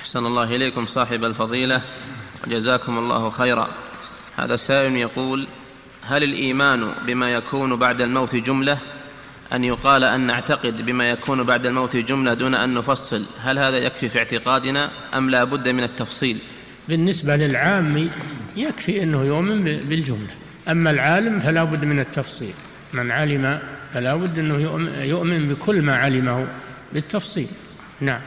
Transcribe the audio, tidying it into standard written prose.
أحسن الله إليكم صاحب الفضيلة وجزاكم الله خيرا. هذا سائل يقول: هل الإيمان بما يكون بعد الموت جملة؟ أن يقال أن نعتقد بما يكون بعد الموت جملة دون أن نفصل، هل هذا يكفي في اعتقادنا أم لا بد من التفصيل؟ بالنسبة للعام يكفي أنه يؤمن بالجملة، أما العالم فلا بد من التفصيل. من علم فلا بد أنه يؤمن بكل ما علمه بالتفصيل. نعم.